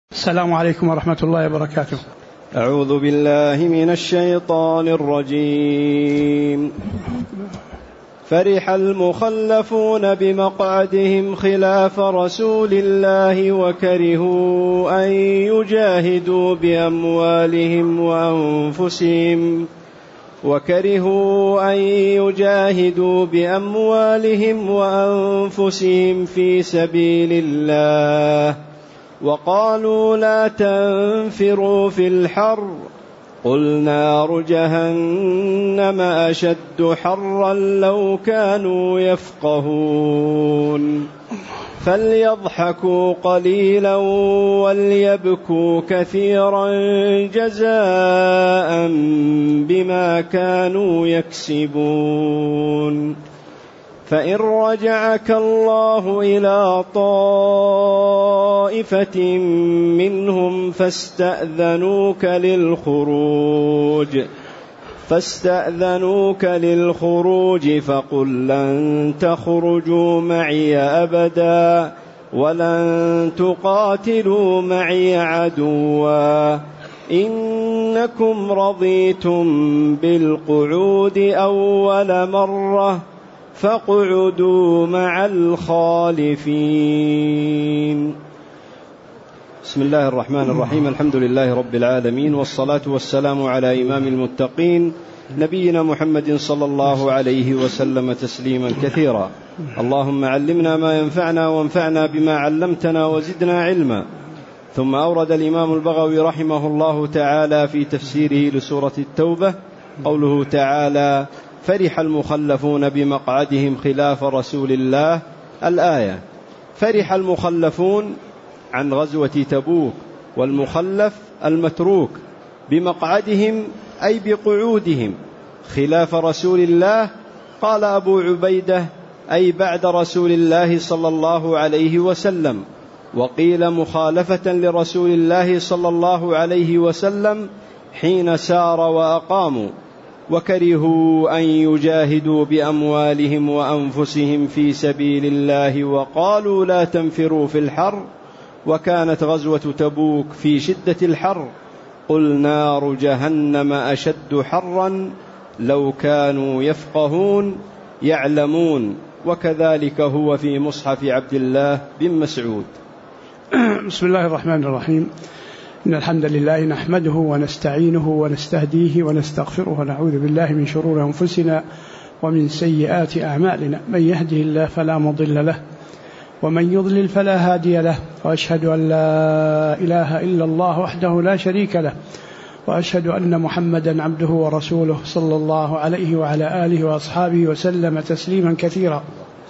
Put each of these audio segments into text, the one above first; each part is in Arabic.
السلام عليكم ورحمة الله وبركاته. أعوذ بالله من الشيطان الرجيم. فرح المخلفون بمقعدهم خلاف رسول الله وكرهوا أن يجاهدوا بأموالهم وأنفسهم في سبيل الله وقالوا لا تنفروا في الحر قل نار جهنم أشد حرا لو كانوا يفقهون فليضحكوا قليلا وليبكوا كثيرا جزاء بما كانوا يكسبون. فإن رجعك الله إلى طائفة منهم فاستأذنوك للخروج فقل لن تخرجوا معي أبدا ولن تقاتلوا معي عدوا إنكم رضيتم بالقعود أول مرة فاقعدوا مع الخالفين. بسم الله الرحمن الرحيم. الحمد لله رب العالمين، والصلاة والسلام على إمام المتقين نبينا محمد صلى الله عليه وسلم تسليما كثيرا. اللهم علمنا ما ينفعنا وانفعنا بما علمتنا وزدنا علما. ثم أورد الإمام البغوي رحمه الله تعالى في تفسيره لسورة التوبة قوله تعالى: فرح المخلفون بمقعدهم خلاف رسول الله. الآية: فرح المخلفون عن غزوة تبوك، والمخلف المتروك، بمقعدهم أي بقعودهم خلاف رسول الله. قال أبو عبيدة: أي بعد رسول الله صلى الله عليه وسلم. وقيل مخالفة لرسول الله صلى الله عليه وسلم حين سار وأقاموا، وكرهوا أن يجاهدوا بأموالهم وأنفسهم في سبيل الله وقالوا لا تنفروا في الحر، وكانت غزوة تبوك في شدة الحر. قل نار جهنم أشد حرا لو كانوا يفقهون يعلمون. وكذلك هو في مصحف عبد الله بن مسعود. بسم الله الرحمن الرحيم. إن الحمد لله نحمده ونستعينه ونستهديه ونستغفره ونعوذ بالله من شرور أنفسنا ومن سيئات أعمالنا. من يهده الله فلا مضل له ومن يضلل فلا هادي له، وأشهد أن لا إله إلا الله وحده لا شريك له، وأشهد أن محمدا عبده ورسوله صلى الله عليه وعلى آله وأصحابه وسلم تسليما كثيرا.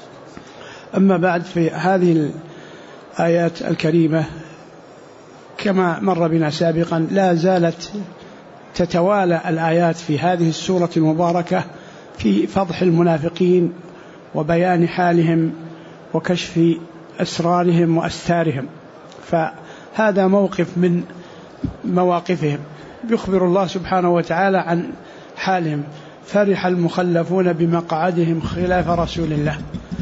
أما بعد، في هذه الآيات الكريمة كما مر بنا سابقا لا زالت تتوالى الآيات في هذه السورة المباركة في فضح المنافقين وبيان حالهم وكشف أسرارهم وأستارهم. فهذا موقف من مواقفهم، يخبر الله سبحانه وتعالى عن حالهم. فرح المخلفون بمقعدهم خلاف رسول الله.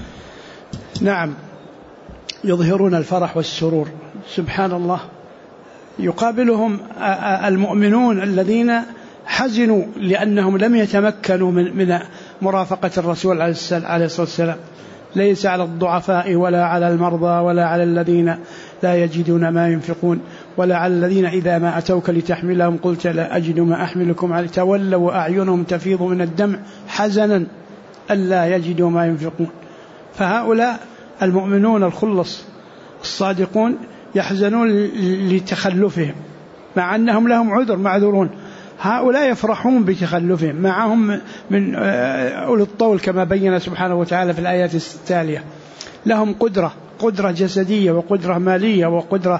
نعم، يظهرون الفرح والسرور، سبحان الله. يقابلهم المؤمنون الذين حزنوا لأنهم لم يتمكنوا من مرافقة الرسول عليه الصلاة والسلام. ليس على الضعفاء ولا على المرضى ولا على الذين لا يجدون ما ينفقون ولا على الذين إذا ما أتوك لتحملهم قلت لا أجد ما أحملكم عليه تولوا وأعينهم تفيض من الدمع حزنا ألا يجدوا ما ينفقون. فهؤلاء المؤمنون الخلص الصادقون يحزنون لتخلفهم، مع أنهم لهم عذر معذورون. هؤلاء يفرحون بتخلفهم، معهم من أولي الطول كما بين سبحانه وتعالى في الآيات التالية. لهم قدرة جسدية وقدرة مالية وقدرة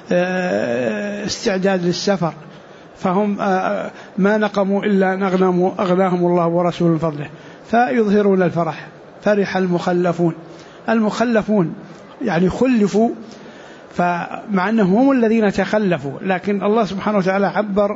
استعداد للسفر، فهم ما نقموا إلا أغناهم الله ورسول فضله، فيظهرون الفرح. فرح المخلفون يعني خلفوا، فمع أنهم هم الذين تخلفوا، لكن الله سبحانه وتعالى عبر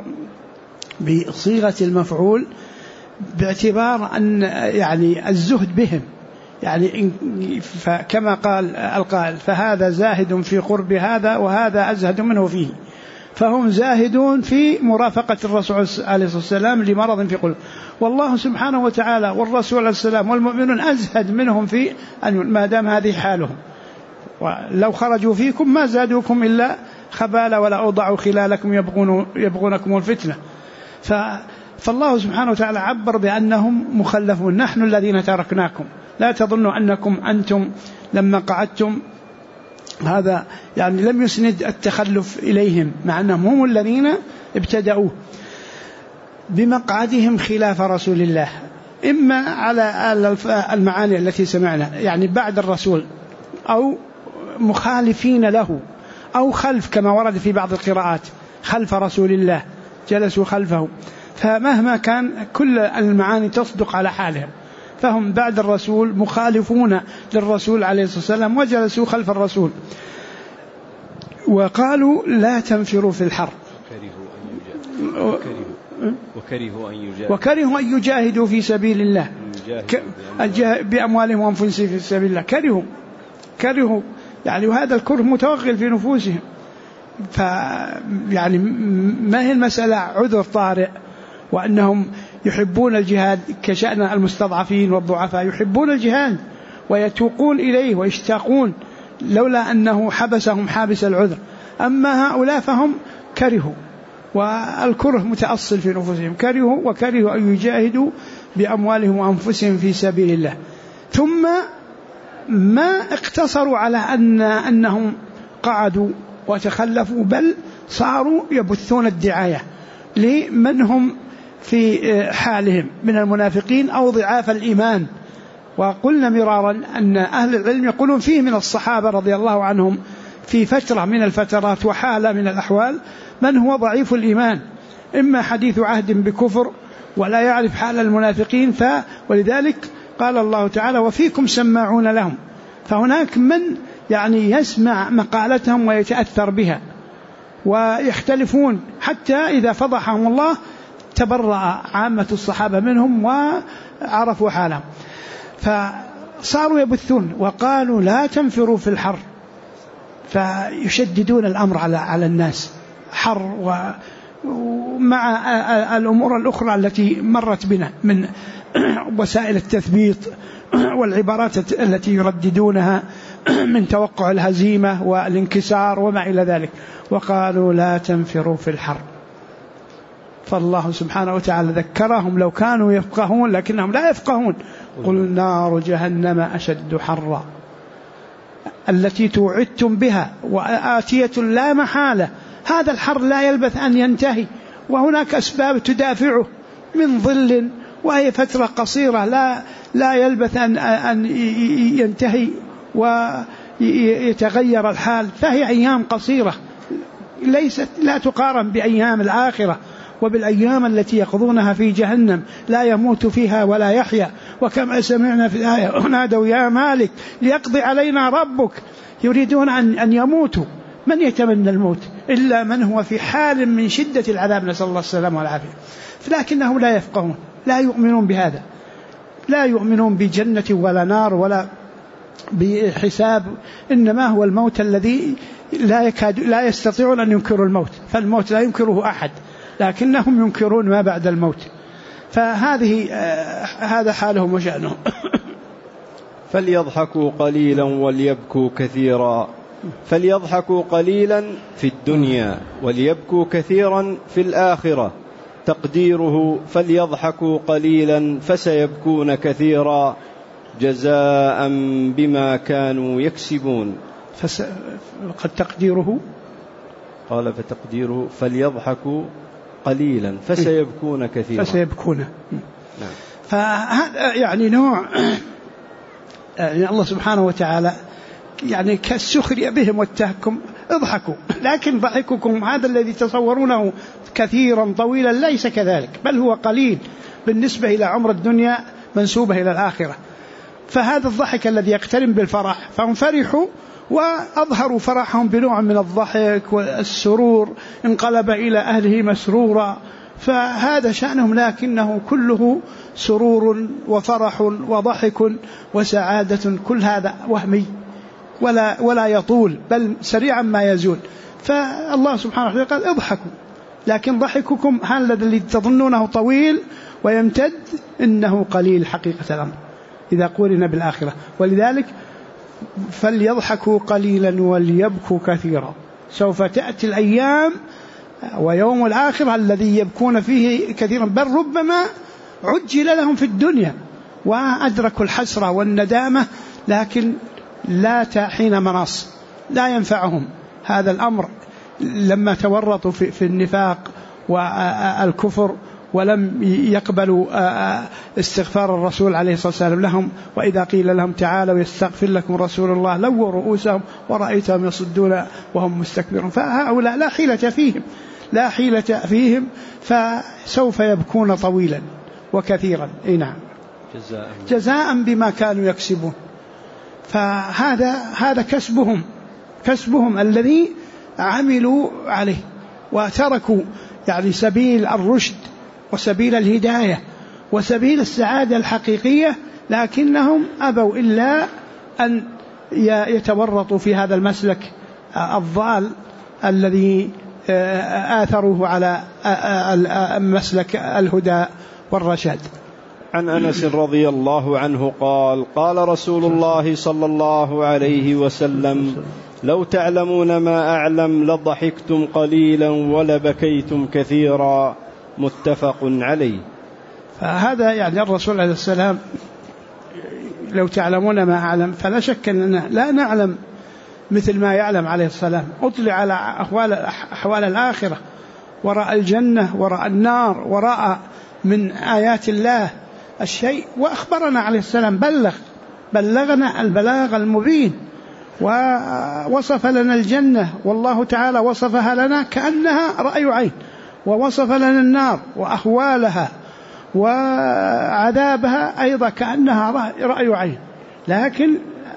بصيغة المفعول باعتبار أن يعني الزهد بهم، يعني فكما قال القائل فهذا زاهد في قرب هذا وهذا أزهد منه فيه، فهم زاهدون في مرافقة الرسول عليه الصلاة والسلام لمرض في قلوب، والله سبحانه وتعالى والرسول عليه السلام والمؤمنون أزهد منهم في ما دام هذه حالهم، ولو خرجوا فيكم ما زادوكم إلا خبالا ولا أوضعوا خلالكم يبغونكم الفتنة. فالله سبحانه وتعالى عبر بأنهم مخلفون، نحن الذين تركناكم، لا تظنوا أنكم أنتم لما قعدتم هذا يعني لم يسند التخلف إليهم، مع أنهم هم الذين ابتدأوه بمقعدهم خلاف رسول الله، إما على المعاني التي سمعنا يعني بعد الرسول، أو مخالفين له، أو خلف كما ورد في بعض القراءات خلف رسول الله جلسوا خلفه، فمهما كان كل المعاني تصدق على حالهم، فهم بعد الرسول مخالفون للرسول عليه الصلاة والسلام وجلسوا خلف الرسول. وقالوا لا تنفروا في الحر وكرهوا أن يجاهدوا في سبيل الله بأموالهم وأنفسهم في سبيل الله، كرهوا يعني، وهذا الكره متوغل في نفوسهم. يعني ما هي المسألة عذر طارئ، وأنهم يحبون الجهاد كشأن المستضعفين والضعفاء، يحبون الجهاد ويتوقون إليه ويشتاقون، لولا أنه حبسهم حابس العذر. أما هؤلاء فهم كرهوا، والكره متأصل في نفوسهم، وكرهوا أن يجاهدوا بأموالهم وأنفسهم في سبيل الله. ثم ما اقتصروا على أنهم قعدوا وتخلفوا، بل صاروا يبثون الدعاية لمن هم في حالهم من المنافقين أو ضعاف الإيمان. وقلنا مرارا أن أهل العلم يقولون فيه من الصحابة رضي الله عنهم في فترة من الفترات وحالة من الأحوال من هو ضعيف الإيمان، إما حديث عهد بكفر ولا يعرف حال المنافقين، ولذلك قال الله تعالى وفيكم سماعون لهم، فهناك من يعني يسمع مقالتهم ويتأثر بها ويختلفون، حتى إذا فضحهم الله تبرأ عامة الصحابة منهم وعرفوا حالهم، فصاروا يبثون. وقالوا لا تنفروا في الحر، فيشددون الأمر على الناس، حر ومع الأمور الأخرى التي مرت بنا من وسائل التثبيط والعبارات التي يرددونها من توقع الهزيمة والانكسار وما إلى ذلك. وقالوا لا تنفروا في الحر، فالله سبحانه وتعالى ذكرهم لو كانوا يفقهون لكنهم لا يفقهون. قل نار جهنم أشد حرا التي توعدتم بها وآتية لا محالة، هذا الحر لا يلبث أن ينتهي، وهناك أسباب تدافعه من ظل، وهي فترة قصيرة لا يلبث أن ينتهي ويتغير الحال، فهي أيام قصيرة لا تقارن بأيام الآخرة وبالأيام التي يقضونها في جهنم لا يموت فيها ولا يحيا. وكما سمعنا في الآية نادوا يا مالك ليقضي علينا ربك، يريدون أن يموتوا. من يتمنى الموت إلا من هو في حال من شدة العذاب، نسأل الله السلامة والعافية. لكنهم لا يفقهون، لا يؤمنون بهذا، لا يؤمنون بجنة ولا نار ولا بحساب، إنما هو الموت الذي لا يستطيعون أن ينكروا الموت، فالموت لا ينكره أحد، لكنهم ينكرون ما بعد الموت. هذا حالهم وشأنهم. فليضحكوا قليلا وليبكوا كثيرا، فليضحكوا قليلا في الدنيا وليبكوا كثيرا في الآخرة. تقديره فليضحكوا قليلا فسيبكون كثيرا جزاء بما كانوا يكسبون. قد تقديره قال فتقديره فليضحكوا قليلا فسيبكون كثيرا، فسيبكون. نعم. فهذا يعني نوع يعني الله سبحانه وتعالى يعني كالسخرية بهم والتهكم، اضحكوا، لكن ضحككم هذا الذي تصورونه كثيرا طويلا ليس كذلك، بل هو قليل بالنسبة إلى عمر الدنيا منسوبة إلى الآخرة. فهذا الضحك الذي يقترن بالفرح، فهم فرحوا وأظهروا فرحهم بنوع من الضحك والسرور، انقلب إلى أهله مسرورا، فهذا شأنهم، لكنه كله سرور وفرح وضحك وسعادة، كل هذا وهمي ولا يطول، بل سريعا ما يزول. فالله سبحانه وتعالى قال اضحكوا، لكن ضحككم هذا الذي تظنونه طويل ويمتد إنه قليل حقيقة الأمر إذا قورن بالآخرة. ولذلك فليضحكوا قليلا وليبكوا كثيرا، سوف تأتي الأيام ويوم الآخرة الذي يبكون فيه كثيرا، بل ربما عجل لهم في الدنيا وأدركوا الحسرة والندامة، لكن لا حين مناص لا ينفعهم هذا الأمر لما تورطوا في النفاق والكفر ولم يقبلوا استغفار الرسول عليه الصلاة والسلام لهم. وإذا قيل لهم تعالوا يستغفر لكم رسول الله لووا رؤوسهم ورأيتهم يصدون وهم مستكبرون. فهؤلاء لا حيلة فيهم فسوف يبكون طويلا وكثيرا. نعم، جزاء بما كانوا يكسبون. فهذا كسبهم الذي عملوا عليه وتركوا يعني سبيل الرشد وسبيل الهداية وسبيل السعادة الحقيقية، لكنهم أبوا إلا أن يتورطوا في هذا المسلك الضال الذي آثروه على مسلك الهدى والرشاد. عن أنس رضي الله عنه قال: قال رسول الله صلى الله عليه وسلم: لو تعلمون ما أعلم لضحكتم قليلا ولبكيتم كثيرا. متفق عليه. فهذا يعني الرسول عليه السلام لو تعلمون ما أعلم، فلا شك أننا لا نعلم مثل ما يعلم عليه السلام. أطلع على أحوال الآخرة، ورأى الجنة ورأى النار ورأى من آيات الله الشيء، وأخبرنا عليه السلام، بلغنا البلاغ المبين، ووصف لنا الجنة والله تعالى وصفها لنا كأنها رأي عين، ووصف لنا النار وأهوالها وعذابها أيضا كأنها رأي عين، لكن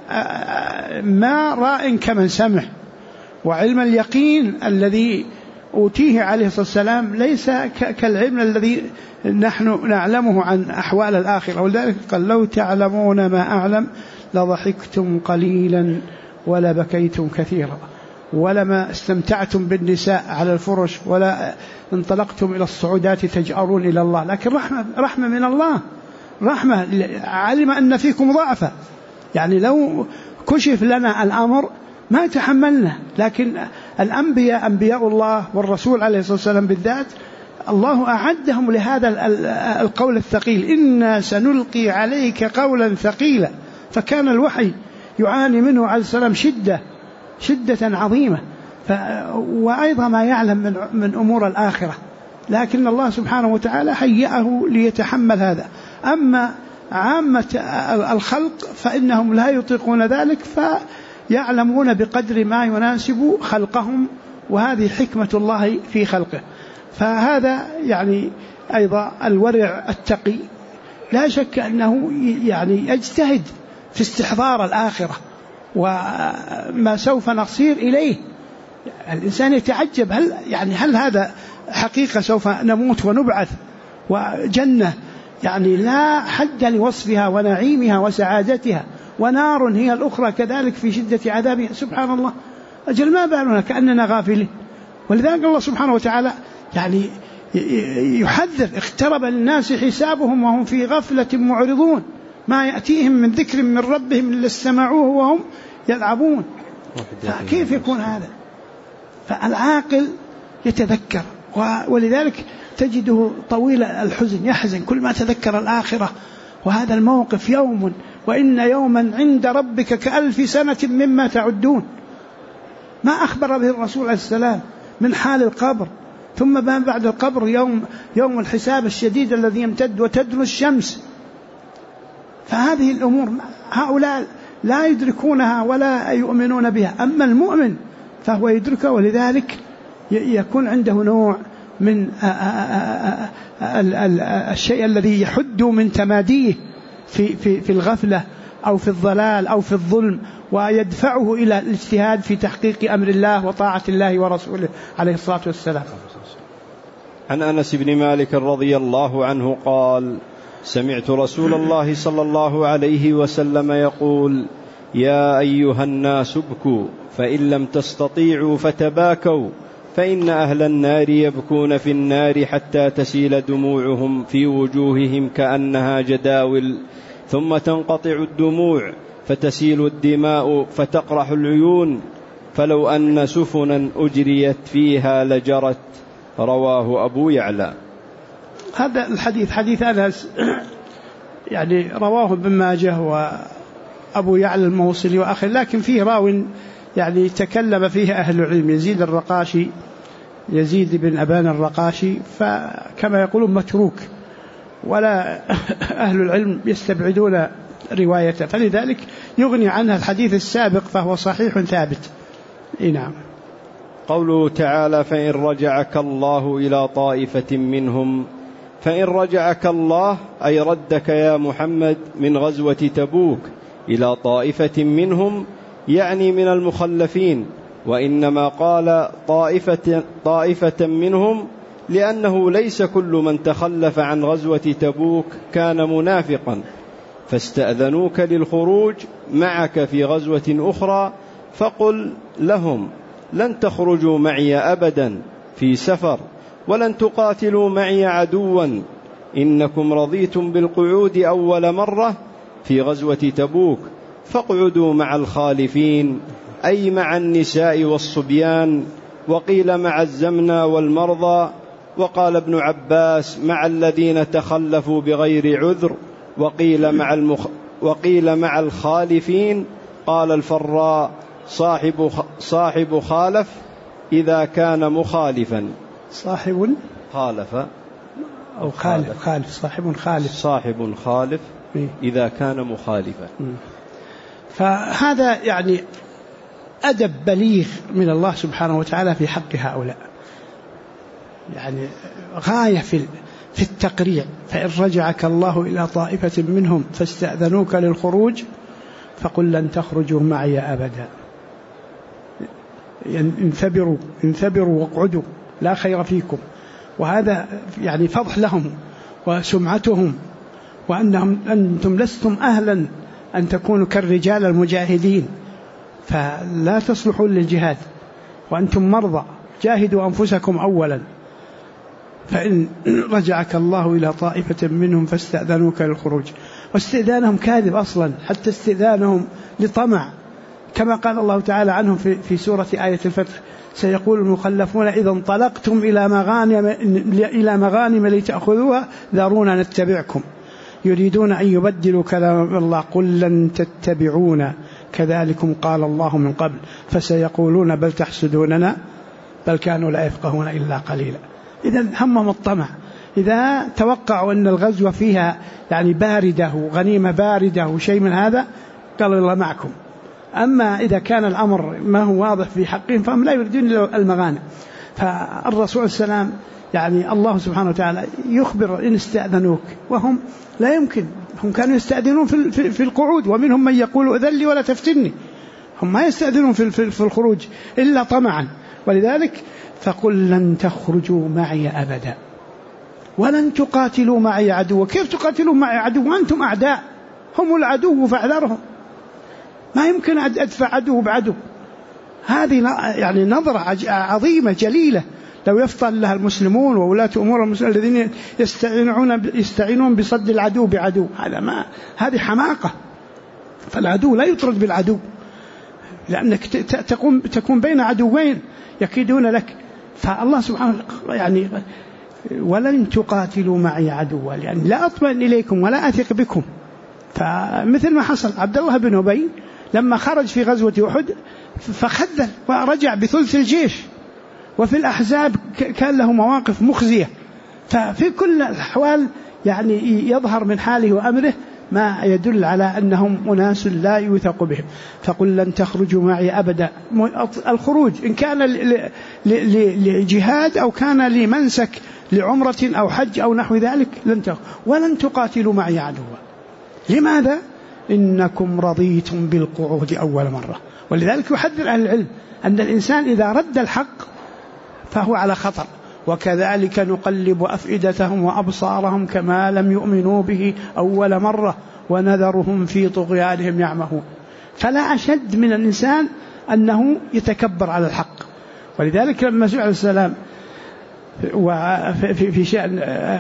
ما راء كمن سمع. وعلم اليقين الذي أوتيه عليه الصلاة والسلام ليس كالعلم الذي نحن نعلمه عن أحوال الآخرة. ولذلك قال: لو تعلمون ما أعلم لضحكتم قليلا ولبكيتم كثيرا، ولما استمتعتم بالنساء على الفرش، ولا انطلقتم إلى الصعودات تجأرون إلى الله. لكن رحمة من الله، رحمة، علم أن فيكم ضعفا، يعني لو كشف لنا الأمر ما تحملنا. لكن الأنبياء أنبياء الله والرسول عليه الصلاة والسلام بالذات الله أعدهم لهذا القول الثقيل: إنا سنلقي عليك قولا ثقيلا. فكان الوحي يعاني منه عليه السلام شدة عظيمة، وأيضا ما يعلم من أمور الآخرة، لكن الله سبحانه وتعالى هيأه ليتحمل هذا. أما عامة الخلق فإنهم لا يطيقون ذلك، فيعلمون بقدر ما يناسب خلقهم، وهذه حكمة الله في خلقه. فهذا يعني أيضا الورع التقي لا شك أنه يعني يجتهد في استحضار الآخرة وما سوف نصير إليه. الإنسان يتعجب، هل هذا حقيقة سوف نموت ونبعث، وجنة يعني لا حد لوصفها ونعيمها وسعادتها، ونار هي الأخرى كذلك في شدة عذابها. سبحان الله، أجل ما بالنا كأننا غافلين. ولذلك الله سبحانه وتعالى يعني يحذر: اقترب للناس حسابهم وهم في غفلة معرضون، ما يأتيهم من ذكر من ربهم إلا استمعوه وهم يلعبون. فكيف يكون هذا؟ فالعاقل يتذكر، ولذلك تجده طويل الحزن، يحزن كل ما تذكر الآخرة وهذا الموقف. يوم وإن يوما عند ربك كألف سنة مما تعدون، ما أخبر به الرسول عليه السلام من حال القبر، ثم بعد القبر يوم الحساب الشديد الذي يمتد وتدنو الشمس. فهذه الأمور هؤلاء لا يدركونها ولا يؤمنون بها، أما المؤمن فهو يدركها، ولذلك يكون عنده نوع من الشيء الذي يحد من تماديه في الغفلة أو في الضلال أو في الظلم، ويدفعه إلى الاجتهاد في تحقيق أمر الله وطاعة الله ورسوله عليه الصلاة والسلام. عن أنس بن مالك رضي الله عنه قال: سمعت رسول الله صلى الله عليه وسلم يقول: يا أيها الناس ابكوا فإن لم تستطيعوا فتباكوا، فإن أهل النار يبكون في النار حتى تسيل دموعهم في وجوههم كأنها جداول، ثم تنقطع الدموع فتسيل الدماء فتقرح العيون، فلو أن سفنا أجريت فيها لجرت. رواه أبو يعلى. هذا الحديث حديث أنس يعني رواه ابن ماجه وأبو يعلى الموصلي وآخر، لكن فيه راو يعني تكلم فيه أهل العلم، يزيد الرقاشي، يزيد بن أبان الرقاشي، فكما يقولون متروك، ولا أهل العلم يستبعدون روايته، فلذلك يغني عنها الحديث السابق فهو صحيح ثابت. نعم. قوله تعالى: فإن رجعك الله إلى طائفة منهم، فإن رجعك الله أي ردك يا محمد من غزوة تبوك إلى طائفة منهم، يعني من المخلفين، وإنما قال طائفة منهم لأنه ليس كل من تخلف عن غزوة تبوك كان منافقا، فاستأذنوك للخروج معك في غزوة أخرى، فقل لهم: لن تخرجوا معي أبدا في سفر، ولن تقاتلوا معي عدوا، إنكم رضيتم بالقعود أول مرة في غزوة تبوك، فاقعدوا مع الخالفين، أي مع النساء والصبيان، وقيل مع الزمنى والمرضى، وقال ابن عباس: مع الذين تخلفوا بغير عذر، وقيل مع الخالفين. قال الفراء: صاحب خالف إذا كان مخالفا. صاحب خالف أو خالف صاحب خالف إذا كان مخالفا. فهذا يعني أدب بليغ من الله سبحانه وتعالى في حق هؤلاء، يعني غاية في التقريع. فإن رجعك الله إلى طائفة منهم فاستأذنوك للخروج فقل لن تخرجوا معي أبدا، انثبروا واقعدوا لا خير فيكم. وهذا يعني فضح لهم وسمعتهم، أنتم لستم أهلا أن تكونوا كالرجال المجاهدين، فلا تصلحون للجهاد وأنتم مرضى، جاهدوا أنفسكم أولا. فإن رجعك الله إلى طائفة منهم فاستأذنوك للخروج، واستئذانهم كاذب أصلا، حتى استئذانهم لطمع، كما قال الله تعالى عنهم في سورة آية الفتح: سيقول المخلفون إذا انطلقتم إلى مغانم لتأخذوها ذرونا نتبعكم، يريدون أن يبدلوا كلام الله، قل لن تتبعونا كذلكم قال الله من قبل فسيقولون بل تحسدوننا بل كانوا لا يفقهون إلا قليلا. إذا همهم الطمع، إذا توقعوا أن الغزوة فيها يعني باردة وغنيمة باردة وشيء من هذا قال الله معكم. أما إذا كان الأمر ما هو واضح في حقهم فهم لا يريدون المغانم. فالرسول السلام يعني الله سبحانه وتعالى يخبر إن استأذنوك، وهم لا يمكن، هم كانوا يستأذنون في القعود، ومنهم من يقول أذن لي ولا تفتني، هم ما يستأذنون في الخروج إلا طمعا. ولذلك فقل لن تخرجوا معي أبدا ولن تقاتلوا معي عدو. كيف تقاتلوا معي عدو وأنتم أعداء؟ هم العدو فاحذرهم، ما يمكن أدفع عدو بعدو. هذه يعني نظرة عظيمة جليلة لو يفطن لها المسلمون وولاة أمور المسلمين الذين يستعينون بصد العدو بعدو. هذه حماقة. فالعدو لا يطرد بالعدو، لأنك تكون بين عدوين يكيدون لك. فالله سبحانه يعني ولن تقاتلوا معي عدوا يعني لا أطمئن إليكم ولا أثق بكم. فمثل ما حصل عبد الله بن أبي لما خرج في غزوة أحد فخذل ورجع بثلث الجيش، وفي الأحزاب كان له مواقف مخزية. ففي كل الأحوال يعني يظهر من حاله وأمره ما يدل على أنهم أناس لا يوثق بهم. فقل لن تخرجوا معي أبدا. الخروج إن كان لجهاد أو كان لمنسك لعمرة أو حج أو نحو ذلك لن تخرجوا ولن تقاتلوا معي عدوا. لماذا؟ إنكم رضيتم بالقعود أول مرة. ولذلك يحذر أهل العلم أن الإنسان إذا رد الحق فهو على خطر، وكذلك نقلب أفئدتهم وأبصارهم كما لم يؤمنوا به أول مرة ونذرهم في طغيانهم يعمهون. فلا أشد من الإنسان أنه يتكبر على الحق. ولذلك لما سئل السلام في شأن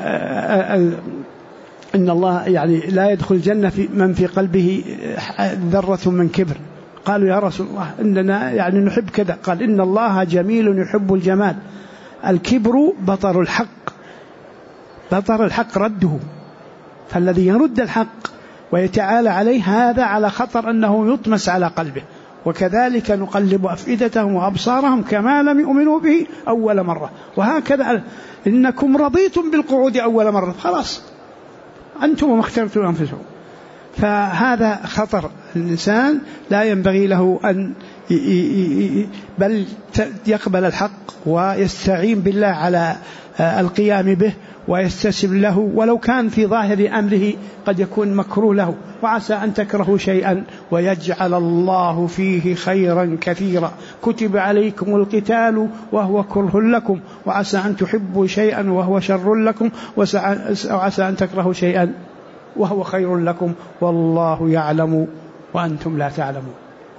إن الله يعني لا يدخل الجنة من في قلبه ذرة من كبر، قالوا يا رسول الله إننا يعني نحب كذا، قال إن الله جميل يحب الجمال، الكبر بطر الحق، بطر الحق رده، فالذي يرد الحق ويتعالى عليه هذا على خطر أنه يطمس على قلبه. وكذلك نقلب أفئدتهم وأبصارهم كما لم يؤمنوا به أول مرة. وهكذا إنكم رضيتم بالقعود أول مرة، خلاص أنتم وما اخترتم أنفسكم. فهذا خطر، الإنسان لا ينبغي له أن بل يقبل الحق ويستعين بالله على القيام به ويستسلم له، ولو كان في ظاهر أمره قد يكون مكروه له. وعسى أن تكرهوا شيئا ويجعل الله فيه خيرا كثيرا، كتب عليكم القتال وهو كره لكم، وعسى أن تحبوا شيئا وهو شر لكم، وعسى أن تكرهوا شيئا وهو خير لكم، والله يعلم وأنتم لا تعلمون.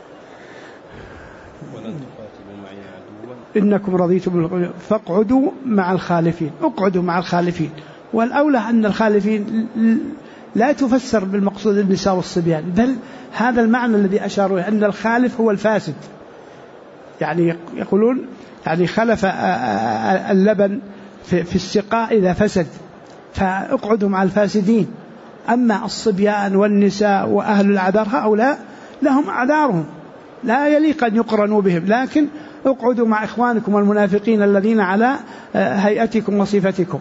إنكم رضيتم فاقعدوا مع الخالفين، اقعدوا مع الخالفين. والأولى أن الخالفين لا تفسر بالمقصود النساء والصبيان، بل هذا المعنى الذي أشاروا أن الخالف هو الفاسد. يعني يقولون يعني خلف اللبن في السقاء إذا فسد، فاقعدوا مع الفاسدين. أما الصبيان والنساء وأهل الأعذار هؤلاء لهم أعذارهم لا يليق أن يقرنوا بهم، لكن اقعدوا مع إخوانكم المنافقين الذين على هيئتكم وصفتكم.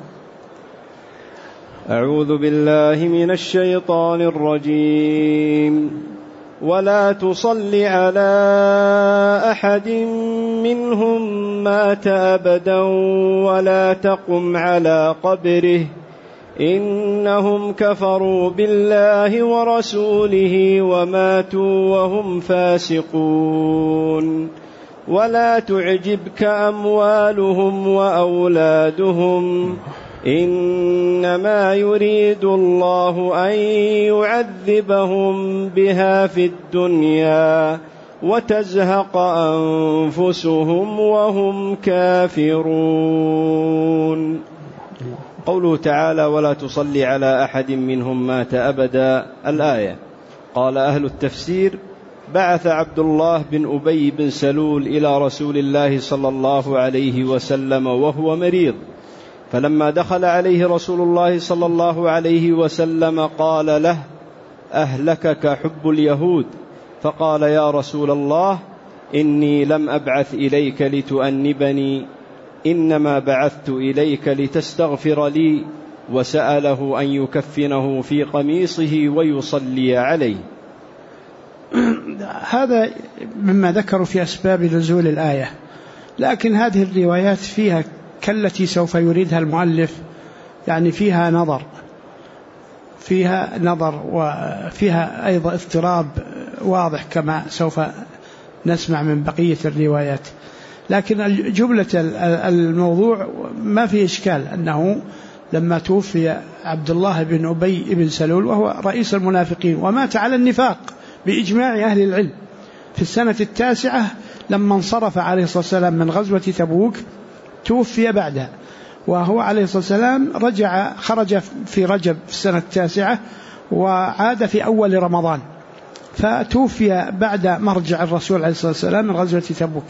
أعوذ بالله من الشيطان الرجيم. ولا تصل على أحد منهم مات أبدا ولا تقم على قبره إنهم كفروا بالله ورسوله وماتوا وهم فاسقون. ولا تعجبك أموالهم وأولادهم إنما يريد الله أن يعذبهم بها في الدنيا وتزهق أنفسهم وهم كافرون. قوله تعالى ولا تصلي على أحد منهم مات أبدا، الآية. قال أهل التفسير بعث عبد الله بن أبي بن سلول إلى رسول الله صلى الله عليه وسلم وهو مريض، فلما دخل عليه رسول الله صلى الله عليه وسلم قال له أهلكك حب اليهود؟ فقال يا رسول الله إني لم أبعث إليك لتؤنبني، إنما بعثت إليك لتستغفر لي، وسأله أن يكفنه في قميصه ويصلي عليه. هذا مما ذكروا في أسباب نزول الآية، لكن هذه الروايات فيها كالتي سوف يريدها المؤلف، يعني فيها نظر وفيها أيضا اضطراب واضح كما سوف نسمع من بقية الروايات. لكن جملة الموضوع ما في إشكال، أنه لما توفي عبد الله بن أبي بن سلول وهو رئيس المنافقين ومات على النفاق بإجماع أهل العلم في السنة 9 لما انصرف عليه الصلاة والسلام من غزوة تبوك، توفي بعدها، وهو عليه الصلاة والسلام خرج في رجب في السنة 9 وعاد في أول رمضان، فتوفي بعد مرجع الرسول عليه الصلاة والسلام من غزوة تبوك.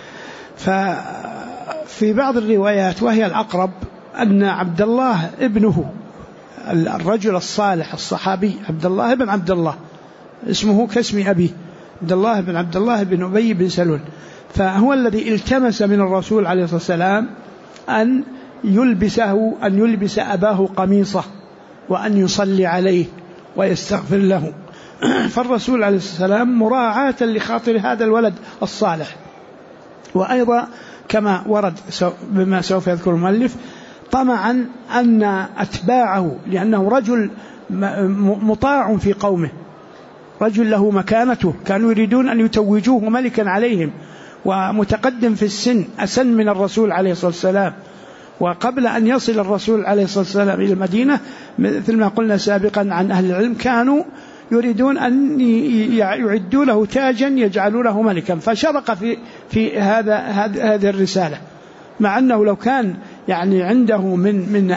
ففي بعض الروايات وهي الأقرب أن عبد الله ابنه الرجل الصالح الصحابي عبد الله بن عبد الله، اسمه كاسم أبيه عبد الله بن عبد الله بن أبي بن سلول، فهو الذي التمس من الرسول عليه الصلاة والسلام أن يلبس أباه قميصه وأن يصلي عليه ويستغفر له. فالرسول عليه الصلاة والسلام مراعاة لخاطر هذا الولد الصالح، وأيضا كما ورد بما سوف يذكر المؤلف طمعا أن أتباعه، لأنه رجل مطاع في قومه، رجل له مكانته، كانوا يريدون أن يتوجوه ملكا عليهم، ومتقدم في السن، أسن من الرسول عليه الصلاة والسلام، وقبل أن يصل الرسول عليه الصلاة والسلام إلى المدينة مثل ما قلنا سابقا عن أهل العلم كانوا يريدون أن يعدوا له تاجا يجعلونه ملكا، فشرق في هذه الرسالة، مع أنه لو كان يعني عنده من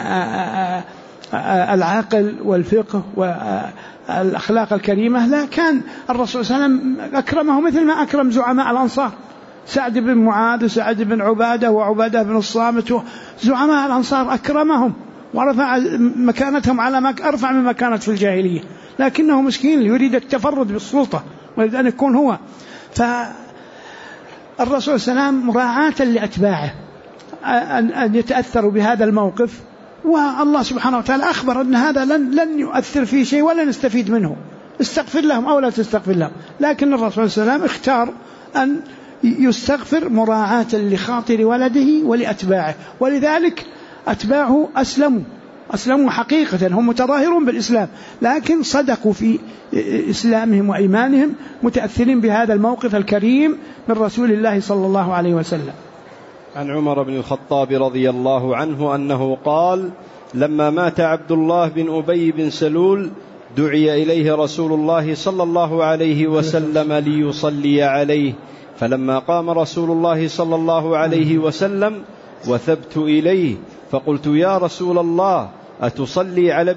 العقل والفقه والأخلاق الكريمة لا كان الرسول صلى الله عليه وسلم أكرمه مثل ما أكرم زعماء الأنصار، سعد بن معاذ وسعد بن عبادة وعبادة بن الصامت، زعماء الأنصار أكرمهم ورفع مكانتهم على أرفع مما كانت في الجاهلية، لكنه مسكين يريد التفرد بالسلطة ويريد أن يكون هو. فالرسول صلى الله عليه وسلم مراعاة لأتباعه أن يتأثروا بهذا الموقف، والله سبحانه وتعالى أخبر أن هذا لن يؤثر في شيء ولا نستفيد منه، استغفر لهم أو لا تستغفر لهم، لكن الرسول صلى الله عليه وسلم اختار أن يستغفر مراعاة لخاطر ولده ولأتباعه، ولذلك أتباعه أسلموا حقيقة، هم متظاهرون بالإسلام لكن صدقوا في إسلامهم وإيمانهم متأثرين بهذا الموقف الكريم من رسول الله صلى الله عليه وسلم. عن عمر بن الخطاب رضي الله عنه أنه قال: لما مات عبد الله بن أبي بن سلول دعي إليه رسول الله صلى الله عليه وسلم ليصلي عليه، فلما قام رسول الله صلى الله عليه وسلم وثبت إليه فقلت: يا رسول الله، أتصلي على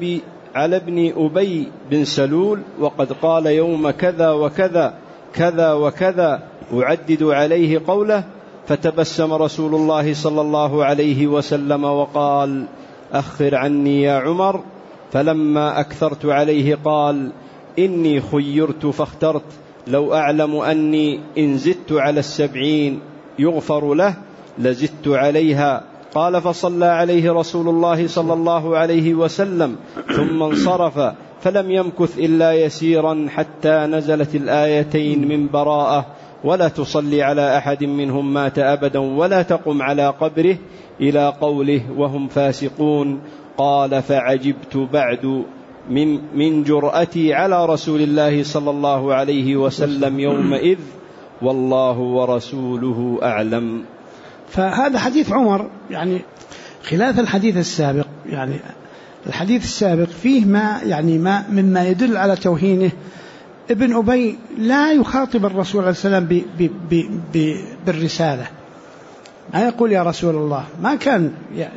ابن أبي بن سلول وقد قال يوم كذا وكذا كذا وكذا، أعدد عليه قوله؟ فتبسم رسول الله صلى الله عليه وسلم وقال: أخر عني يا عمر. فلما أكثرت عليه قال: إني خيرت فاخترت، لو أعلم أني إن زدت على 70 يغفر له لزدت عليها. قال: فصلى عليه رسول الله صلى الله عليه وسلم ثم انصرف، فلم يمكث إلا يسيرا حتى نزلت الآيتين من براءة: ولا تصلي على أحد منهم مات أبدا ولا تقم على قبره، إلى قوله: وهم فاسقون. قال: فعجبت بعد من جرأتي على رسول الله صلى الله عليه وسلم يومئذ، والله ورسوله أعلم. فهذا حديث عمر يعني خلاف الحديث السابق، يعني الحديث السابق فيه ما مما يدل على توهينه. ابن أبي لا يخاطب الرسول عليه السلام بالرسالة، ما يقول يا رسول الله، ما كان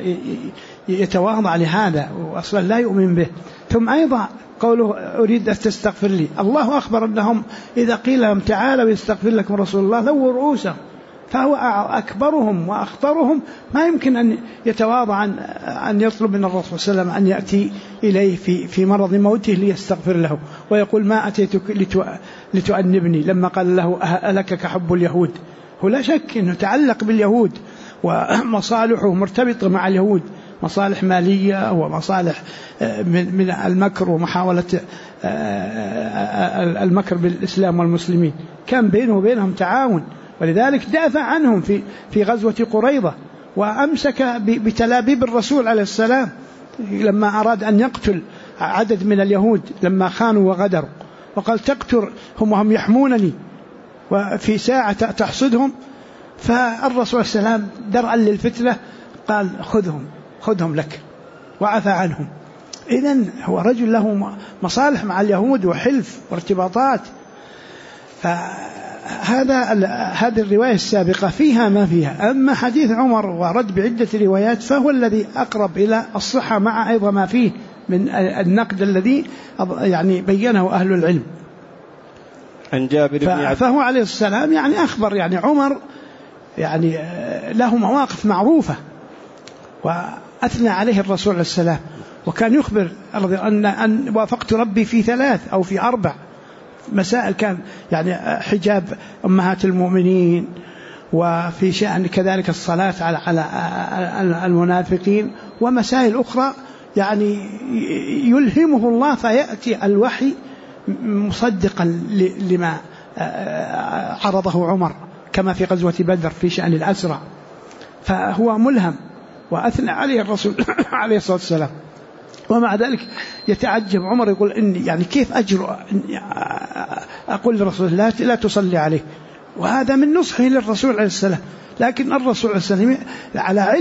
يتواضع لهذا وأصلا لا يؤمن به. ثم أيضا قوله: أريد أن تستغفر لي، الله أخبر أنهم إذا قيل لهم تعالوا يستغفر لكم رسول الله لووا رؤوسهم، فهو أكبرهم وأخطرهم، ما يمكن أن يتواضع أن يطلب من الرسول صلى الله عليه وسلم أن يأتي إليه في مرض موته ليستغفر له ويقول: ما أتيتك لتؤنبني، لما قال له: أهلكك حب اليهود. هو لا شك أنه تعلق باليهود ومصالحه مرتبطة مع اليهود، مصالح مالية ومصالح من المكر ومحاولة المكر بالإسلام والمسلمين، كان بينه وبينهم تعاون، ولذلك دافع عنهم في غزوة قريظة، وأمسك بتلابيب الرسول عليه السلام لما أراد أن يقتل عدد من اليهود لما خانوا وغدروا، وقال: تقتل هم يحمونني، وفي ساعة تحصدهم. فالرسول عليه السلام درءا للفتنة قال: خذهم لك، وعفى عنهم. إذن هو رجل له مصالح مع اليهود وحلف وارتباطات. هذه الرواية السابقة فيها ما فيها. أما حديث عمر ورد بعدة روايات فهو الذي أقرب إلى الصحة، مع أيضا ما فيه من النقد الذي يعني بينه أهل العلم. عن جابر بن فهو عليه السلام يعني أخبر، يعني عمر يعني له مواقف معروفة وأثنى عليه الرسول عليه السلام، وكان يخبر أن وافقت ربي في 3 أو في 4 مسائل، كان يعني حجاب أمهات المؤمنين، وفي شأن كذلك الصلاة على المنافقين، ومسائل أخرى يعني يلهمه الله فيأتي الوحي مصدقا لما عرضه عمر، كما في غزوة بدر في شأن الأسرى، فهو ملهم وأثنى عليه الرسول عليه الصلاة والسلام. ومع ذلك يتعجب عمر، يقول: إني يعني كيف أجرؤ أقول للرسول لا تصلي عليه، وهذا من نصحه للرسول عليه السلام. لكن الرسول عليه السلام على علم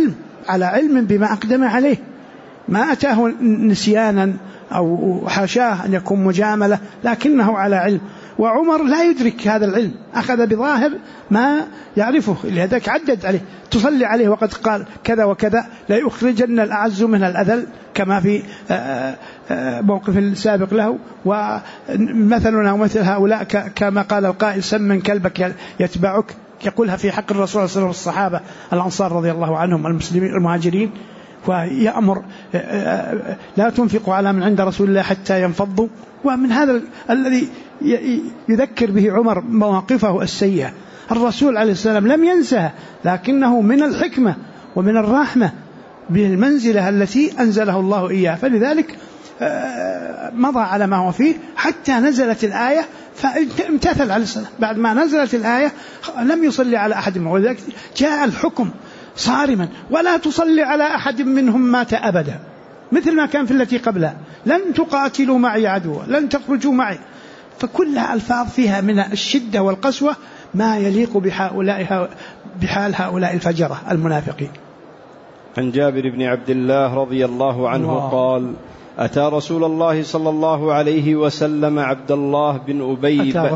على علم بما أقدم عليه، ما أتاه نسيانا أو حاشاه أن يكون مجاملة، لكنه على علم. وعمر لا يدرك هذا العلم، أخذ بظاهر ما يعرفه، لذلك عدد عليه تصلي عليه وقد قال كذا وكذا لا يخرجن الأعز من الأذل، كما في موقف السابق له. ومثلنا ومثل هؤلاء كما قال القائل سمن كلبك يتبعك، يقولها في حق الرسول صلى الله عليه وسلم والصحابة الأنصار رضي الله عنهم المسلمين المهاجرين، ويأمر لا تنفقوا على من عند رسول الله حتى ينفضوا. ومن هذا الذي يذكر به عمر مواقفه السيئة، الرسول عليه السلام لم ينسها، لكنه من الحكمة ومن الرحمة بالمنزلة التي أنزله الله إياه، فلذلك مضى على ما هو فيه حتى نزلت الآية فامتثل عليه السلام. بعد ما نزلت الآية لم يصلي على أحد منهم، ولذلك جاء الحكم صارما ولا تصلي على أحد منهم مات أبدا، مثل ما كان في التي قبلها، لن تقاتلوا معي عدوا، لن تخرجوا معي. فكلها ألفاظ فيها من الشدة والقسوة ما يليق بحال هؤلاء الفجرة المنافقين. عن جابر بن عبد الله رضي الله عنه قال: أتى رسول الله صلى الله عليه وسلم عبد الله بن أبي أتى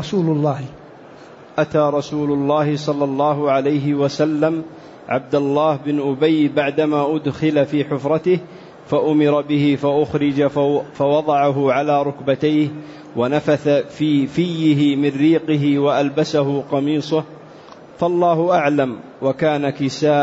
رسول الله صلى الله عليه وسلم عبد الله بن أبي بعدما أدخل في حفرته، فأمر به فأخرج فوضعه على ركبتيه ونفث في فيه من ريقه وألبسه قميصه، فالله أعلم. وكان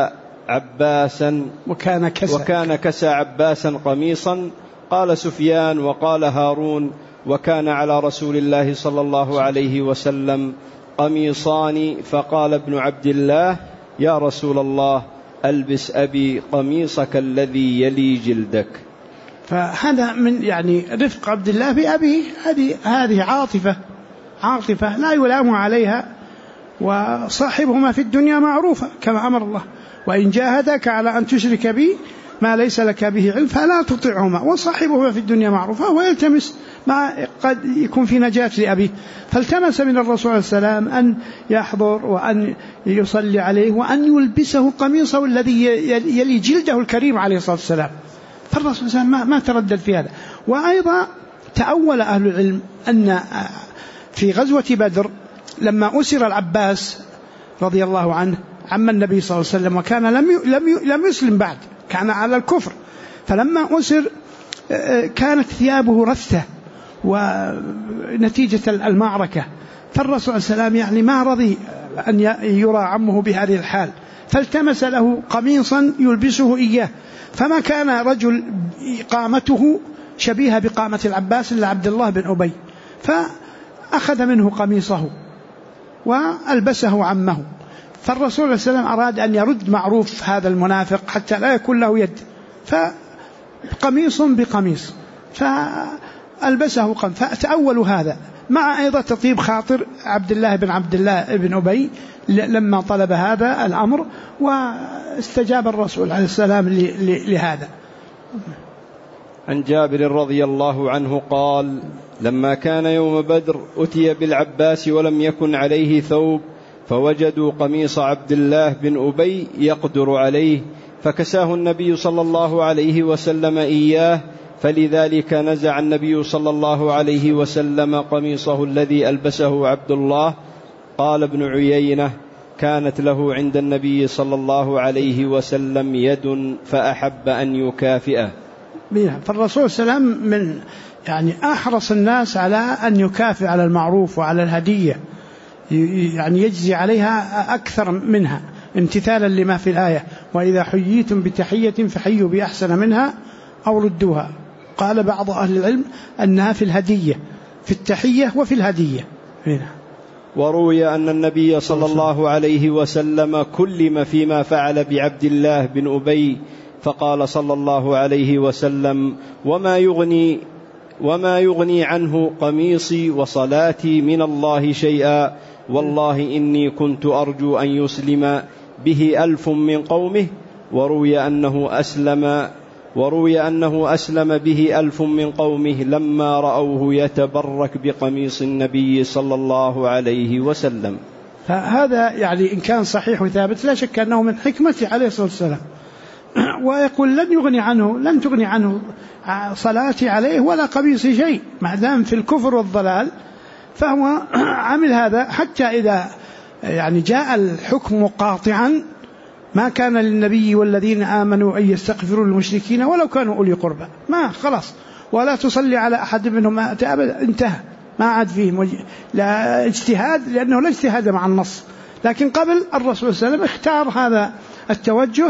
كسى عباسا قميصا. قال سفيان وقال هارون: وكان على رسول الله صلى الله عليه وسلم قميصان. فقال ابن عبد الله: يا رسول الله، ألبس أبي قميصك الذي يلي جلدك. فهذا من رفق عبد الله بأبيه، هذه عاطفة لا يلام عليها، وصاحبهما في الدنيا معروفة كما أمر الله: وإن جاهدك على أن تشرك بي ما ليس لك به علم فلا تطعهما، وصاحبهما في الدنيا معروفة، ويلتمس ما قد يكون في نجاة لأبيه. فالتمس من الرسول عليه السلام أن يحضر وأن يصلي عليه وأن يلبسه قميصه الذي يلي جلده الكريم عليه الصلاة والسلام. فالرسول صلى الله عليه وسلم ما تردد في هذا. وأيضا تأول أهل العلم أن في غزوة بدر لما أسر العباس رضي الله عنه عم النبي صلى الله عليه وسلم، وكان لم يسلم بعد، كان على الكفر، فلما أسر كانت ثيابه رثة ونتيجة المعركة، فالرسول عليه السلام ما رضي أن يرى عمه بهذه الحال، فالتمس له قميصا يلبسه إياه، فما كان رجل قامته شبيهة بقامة العباس إلا عبد الله بن أبي، فأخذ منه قميصه وألبسه عمه. فالرسول عليه السلام أراد أن يرد معروف هذا المنافق حتى لا يكون له يد، فقميص بقميص، فألبسه فتأولوا هذا، مع أيضا تطيب خاطر عبد الله بن أبي لما طلب هذا الأمر، واستجاب الرسول عليه السلام لهذا. عن جابر رضي الله عنه قال: لما كان يوم بدر أتي بالعباس ولم يكن عليه ثوب، فوجدوا قميص عبد الله بن أبي يقدر عليه، فكساه النبي صلى الله عليه وسلم إياه، فلذلك نزع النبي صلى الله عليه وسلم قميصه الذي ألبسه عبد الله. قال ابن عيينة: كانت له عند النبي صلى الله عليه وسلم يد فأحب أن يكافئه. فالرسول صلى الله عليه وسلم من أحرص الناس على أن يكافئ على المعروف وعلى الهدية، يجزي عليها أكثر منها امتثالا لما في الآية: وإذا حييتم بتحية فحيوا بأحسن منها أو ردوها. قال بعض أهل العلم أنها في الهدية، في التحية وفي الهدية. وروي أن النبي صلى الله عليه وسلم كلم فيما فعل بعبد الله بن أبي، فقال صلى الله عليه وسلم: وما يغني عنه قميصي وصلاتي من الله شيئا، والله إني كنت أرجو أن يسلم به 1000 من قومه. وروي أنه أسلم به 1000 من قومه لما رأوه يتبرك بقميص النبي صلى الله عليه وسلم. فهذا إن كان صحيح وثابت لا شك أنه من حكمته عليه الصلاة والسلام ويقول لن تغني عنه صلاتي عليه ولا قميصي شيء، ما دام في الكفر والضلال فهو عمل هذا. حتى إذا يعني جاء الحكم قاطعا ما كان للنبي والذين آمنوا أن يستغفروا للمشركين ولو كانوا أولي قربى، ما خلاص، ولا تصلي على أحد منهم أبدا، انتهى، ما عاد فيه لا اجتهاد، لأنه لا اجتهاد مع النص. لكن قبل الرسول صلى الله عليه وسلم اختار هذا التوجه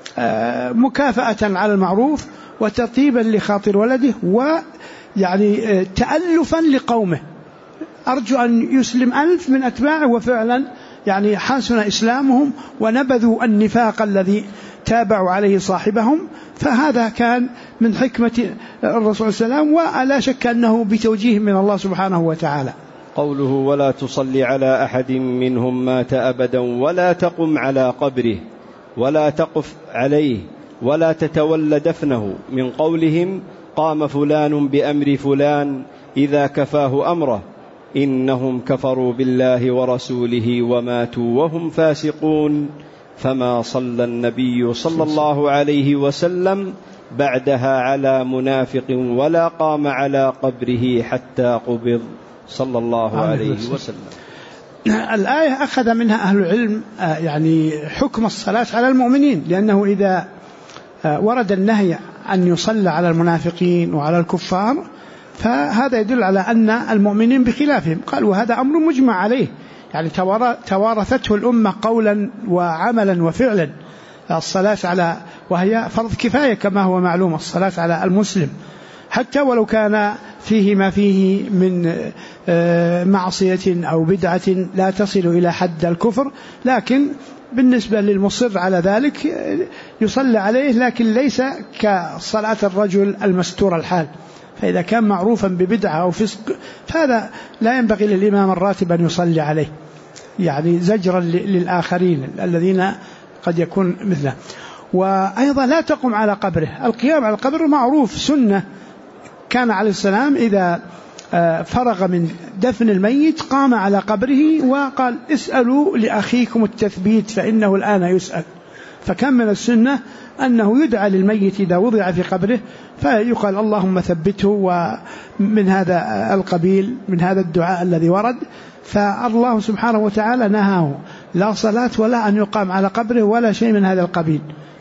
مكافأة على المعروف وتطيبا لخاطر ولده، ويعني تألفا لقومه. أرجو أن يسلم 1000 من أتباعه، وفعلا يعني حسن إسلامهم ونبذوا النفاق الذي تابعوا عليه صاحبهم. فهذا كان من حكمة الرسول صلى الله عليه وسلم، ولا شك أنه بتوجيه من الله سبحانه وتعالى. قوله ولا تصلي على أحد منهم مات أبدا ولا تقم على قبره ولا تقف عليه ولا تتولى دفنه، من قولهم قام فلان بأمر فلان إذا كفاه أمره، إنهم كفروا بالله ورسوله وماتوا وهم فاسقون، فما صلى النبي صلى الله عليه وسلم بعدها على منافق ولا قام على قبره حتى قبض صلى الله عليه وسلم. الآية أخذ منها أهل العلم يعني حكم الصلاة على المؤمنين، لأنه إذا ورد النهي أن يصلى على المنافقين وعلى الكفار فهذا يدل على أن المؤمنين بخلافهم. قال وهذا أمر مجمع عليه، يعني توارثته الأمة قولا وعملا وفعلا الصلاة على، وهي فرض كفاية كما هو معلوم، الصلاة على المسلم حتى ولو كان فيه ما فيه من معصية أو بدعة لا تصل إلى حد الكفر، لكن بالنسبة للمصر على ذلك يصلى عليه، لكن ليس كصلاة الرجل المستور الحال. فإذا كان معروفا ببدعة أو فسق فهذا لا ينبغي للإمام الراتب أن يصلي عليه، يعني زجرا للآخرين الذين قد يكون مثله. وأيضا لا تقم على قبره. القيام على القبر معروف سنة، كان عليه السلام إذا فرغ من دفن الميت قام على قبره وقال اسألوا لأخيكم التثبيت فإنه الآن يسأل. فكان من السنة أنه يدعى للميت إذا وضع في قبره فيقال اللهم ثبته، ومن هذا القبيل من هذا الدعاء الذي ورد. فالله سبحانه وتعالى نهاه لا صلاة ولا أن يقام على قبره ولا شيء من هذا القبيل،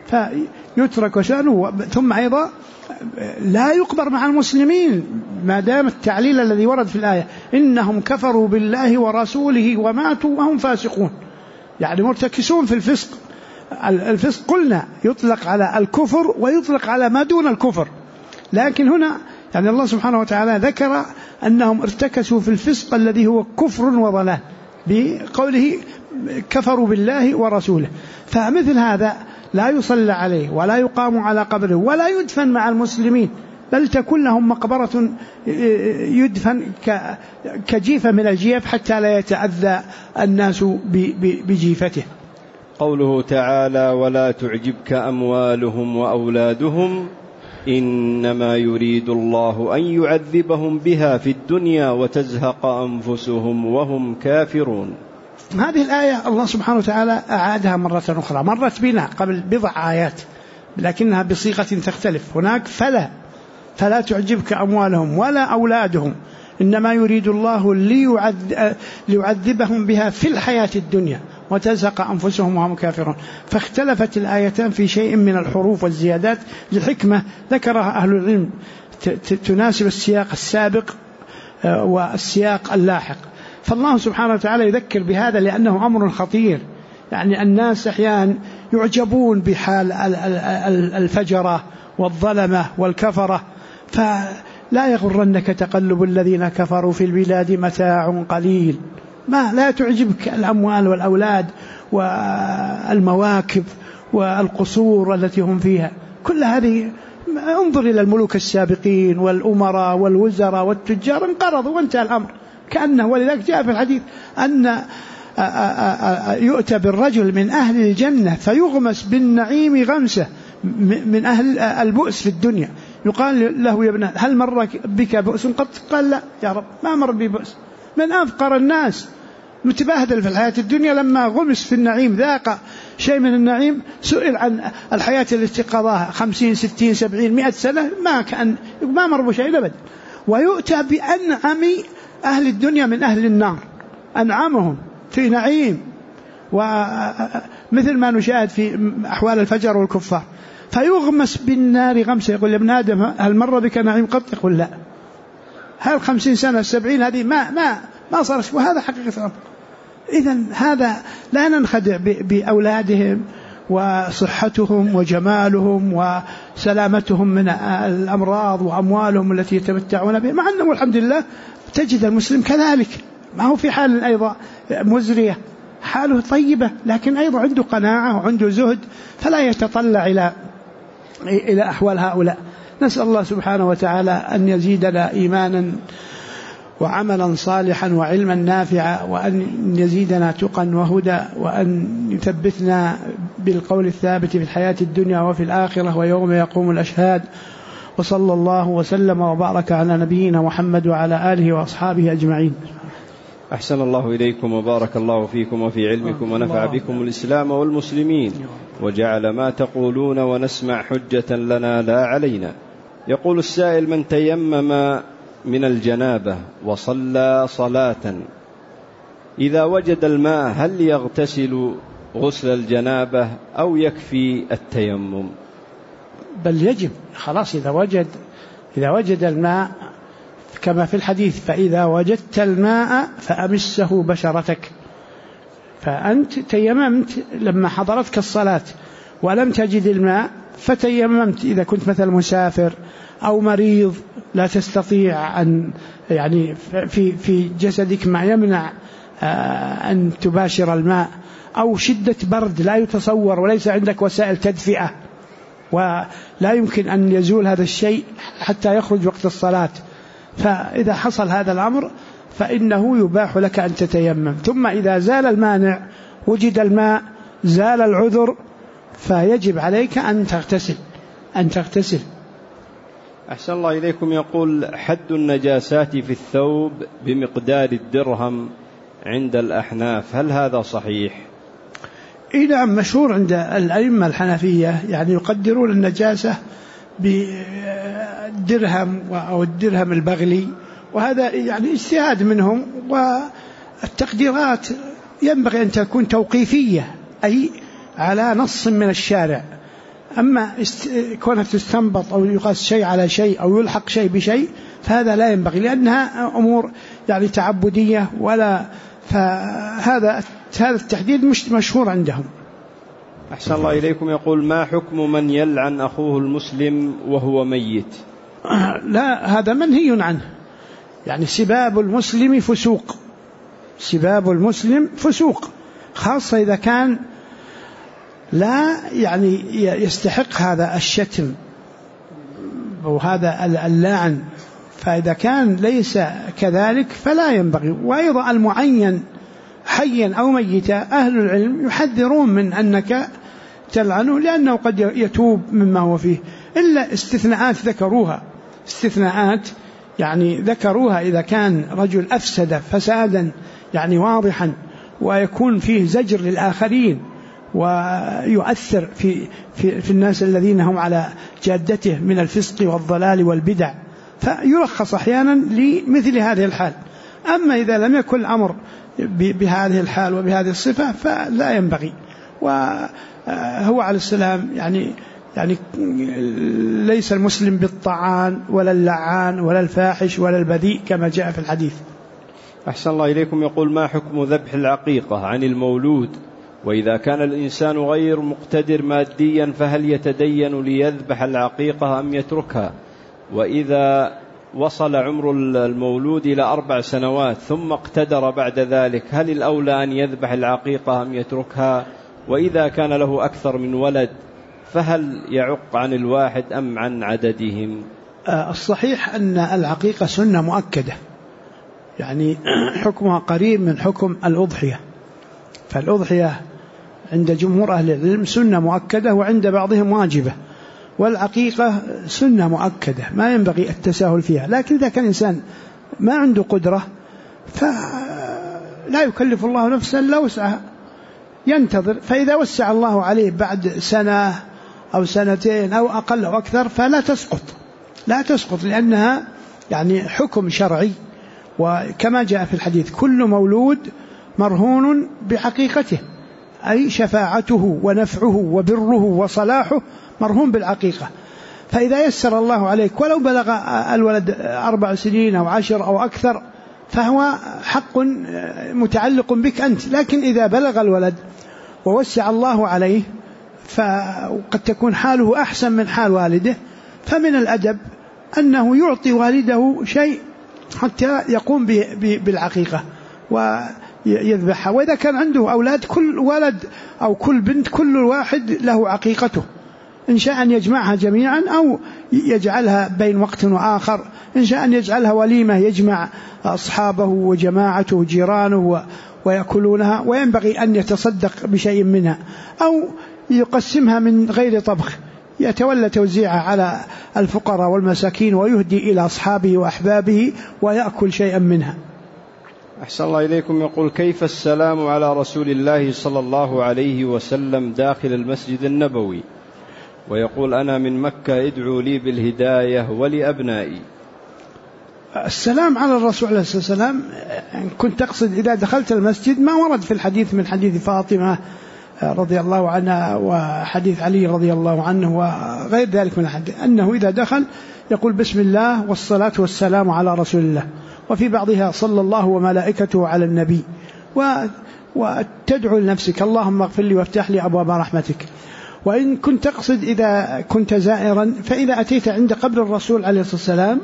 فيترك شأنه. ثم أيضا لا يقبر مع المسلمين ما دام التعليل الذي ورد في الآية إنهم كفروا بالله ورسوله وماتوا وهم فاسقون، يعني مرتكسون في الفسق. الفسق قلنا يطلق على الكفر ويطلق على ما دون الكفر، لكن هنا يعني الله سبحانه وتعالى ذكر أنهم ارتكسوا في الفسق الذي هو كفر وضلال بقوله كفروا بالله ورسوله. فمثل هذا لا يصلى عليه ولا يقام على قبره ولا يدفن مع المسلمين، بل تكون لهم مقبرة يدفن كجيفة من الجيف حتى لا يتأذى الناس بجيفته. قوله تعالى ولا تعجبك أموالهم وأولادهم إنما يريد الله أن يعذبهم بها في الدنيا وتزهق أنفسهم وهم كافرون. هذه الآية الله سبحانه وتعالى أعادها مرة أخرى، مرت بنا قبل بضع آيات لكنها بصيغة تختلف. هناك فلا تعجبك أموالهم ولا أولادهم إنما يريد الله ليعذبهم بها في الحياة الدنيا وتزهق أنفسهم وهم كافرون. فاختلفت الآيتان في شيء من الحروف والزيادات لحكمة ذكرها أهل العلم تناسب السياق السابق والسياق اللاحق. فالله سبحانه وتعالى يذكر بهذا لأنه أمر خطير، يعني الناس أحيانا يعجبون بحال الفجرة والظلمة والكفرة، فلا يغرنك تقلب الذين كفروا في البلاد متاع قليل. لا تعجبك الأموال والأولاد والمواكب والقصور التي هم فيها، كل هذه انظر إلى الملوك السابقين والأمراء والوزراء والتجار انقرضوا وانتهى الأمر كأنه. ولذلك جاء في الحديث أن يؤتى بالرجل من أهل الجنة فيغمس بالنعيم غمسة من أهل البؤس في الدنيا، يقال له يا ابن هل مر بك بؤس قط؟ قال لا يا رب ما مر بي بؤس. من أفقر الناس متباهدل في الحياة الدنيا لما غمس في النعيم ذاق شيء من النعيم سئل عن الحياة التي قضاها 50 60 70 100 سنة ما مر بشيء أبدا. ويؤتى بأنعم أهل الدنيا من أهل النار، أنعمهم في نعيم، ومثل ما نشاهد في أحوال الفجر والكفار، فيغمس بالنار غمسة. يقول يا ابن آدم هل مر بك نعيم قط؟ يقول لا. هل 50 سنة 70 هذه ما صارت. وهذا حقيقة الأمر. إذن هذا لا ننخدع بأولادهم وصحتهم وجمالهم وسلامتهم من الأمراض وأموالهم التي يتمتعون بها، مع أنه الحمد لله تجد المسلم كذلك، ما هو في حال أيضا مزرية، حاله طيبة، لكن أيضا عنده قناعة وعنده زهد، فلا يتطلع إلى أحوال هؤلاء. نسأل الله سبحانه وتعالى أن يزيدنا إيمانا وعملا صالحا وعلما نافعا، وأن يزيدنا تقى وهدى، وأن يثبتنا بالقول الثابت في الحياة الدنيا وفي الآخرة ويوم يقوم الأشهاد. وصلى الله وسلم وبارك على نبينا محمد وعلى آله وأصحابه أجمعين. أحسن الله إليكم وبارك الله فيكم وفي علمكم ونفع بكم الإسلام والمسلمين، وجعل ما تقولون ونسمع حجة لنا لا علينا. يقول السائل: من تيمم من الجنابة وصلى صلاة إذا وجد الماء هل يغتسل غسل الجنابة أو يكفي التيمم؟ بل يجب، خلاص إذا وجد الماء كما في الحديث: فإذا وجدت الماء فأمسه بشرتك. فأنت تيممت لما حضرتك الصلاة ولم تجد الماء فتيممت. إذا كنت مثل مسافر أو مريض لا تستطيع أن يعني في جسدك ما يمنع أن تباشر الماء، أو شدة برد لا يتصور وليس عندك وسائل تدفئة ولا يمكن أن يزول هذا الشيء حتى يخرج وقت الصلاة، فإذا حصل هذا الأمر فإنه يباح لك أن تتيمم. ثم إذا زال المانع، وجد الماء، زال العذر، فيجب عليك أن تغتسل. أحسن الله إليكم. يقول: حد النجاسات في الثوب بمقدار الدرهم عند الأحناف، هل هذا صحيح؟ نعم، مشهور عند الأئمة الحنفية، يعني يقدرون النجاسة بالدرهم أو الدرهم البغلي، وهذا يعني اجتهاد منهم، والتقديرات ينبغي أن تكون توقيفية، أي على نص من الشارع. أما كونها تستنبط أو يقاس شيء على شيء أو يلحق شيء بشيء فهذا لا ينبغي، لأنها أمور يعني تعبدية، فهذا التحديد مش مشهور عندهم. أحسن الله إليكم. يقول: ما حكم من يلعن أخوه المسلم وهو ميت؟ لا، هذا منهي عنه. يعني سباب المسلم فسوق، خاصة إذا كان لا يعني يستحق هذا الشتم وهذا اللعن، فإذا كان ليس كذلك فلا ينبغي. وأيضا المعين حيا أو ميتا أهل العلم يحذرون من أنك تلعنه، لأنه قد يتوب مما هو فيه، إلا استثناءات ذكروها إذا كان رجل أفسد فسادا يعني واضحا ويكون فيه زجر للآخرين ويؤثر في الناس الذين هم على جادته من الفسق والضلال والبدع، فيرخص أحيانا لمثل هذه الحال. أما إذا لم يكن الأمر بهذه الحال وبهذه الصفة فلا ينبغي. وهو عليه السلام يعني ليس المسلم بالطعان ولا اللعان ولا الفاحش ولا البذيء كما جاء في الحديث. أحسن الله إليكم. يقول: ما حكم ذبح العقيقة عن المولود؟ وإذا كان الإنسان غير مقتدر ماديا فهل يتدين ليذبح العقيقة أم يتركها؟ وإذا وصل عمر المولود إلى 4 سنوات ثم اقتدر بعد ذلك هل الأولى أن يذبح العقيقة أم يتركها؟ وإذا كان له أكثر من ولد فهل يعق عن الواحد أم عن عددهم؟ الصحيح أن العقيقة سنة مؤكدة، يعني حكمها قريب من حكم الأضحية. فالأضحية عند جمهور أهل العلم سنة مؤكدة، وعند بعضهم واجبة، والعقيقة سنة مؤكدة ما ينبغي التساهل فيها. لكن إذا كان الإنسان ما عنده قدرة فلا يكلف الله نفسا إلا وسعها، ينتظر، فإذا وسع الله عليه بعد سنة أو سنتين أو أقل أو أكثر فلا تسقط لأنها يعني حكم شرعي. وكما جاء في الحديث كل مولود مرهون بعقيقته، أي شفاعته ونفعه وبره وصلاحه مرهون بالعقيقة. فإذا يسر الله عليك ولو بلغ الولد 4 سنين أو 10 أو أكثر فهو حق متعلق بك أنت. لكن إذا بلغ الولد ووسع الله عليه فقد تكون حاله أحسن من حال والده، فمن الأدب أنه يعطي والده شيء حتى يقوم بالعقيقة ويذبحها. وإذا كان عنده أولاد كل ولد أو كل بنت كل واحد له عقيقته، إن شاء أن يجمعها جميعا أو يجعلها بين وقت وآخر، إن شاء أن يجعلها وليمة يجمع أصحابه وجماعته وجيرانه ويأكلونها، وينبغي أن يتصدق بشيء منها أو يقسمها من غير طبخ، يتولى توزيعها على الفقراء والمساكين ويهدي إلى أصحابه وأحبابه ويأكل شيئا منها. أحسن الله إليكم. يقول: كيف السلام على رسول الله صلى الله عليه وسلم داخل المسجد النبوي؟ ويقول: أنا من مكة، ادعوا لي بالهداية ولأبنائي. السلام على الرسول عليه الصلاة والسلام كنت تقصد إذا دخلت المسجد ما ورد في الحديث من حديث فاطمة رضي الله عنها وحديث علي رضي الله عنه وغير ذلك من الحديث أنه إذا دخل يقول بسم الله والصلاة والسلام على رسول الله، وفي بعضها صلى الله وملائكته على النبي، وتدعو لنفسك اللهم اغفر لي وافتح لي أبواب رحمتك. وإن كنت تقصد إذا كنت زائرا فإذا أتيت عند قبر الرسول عليه الصلاة والسلام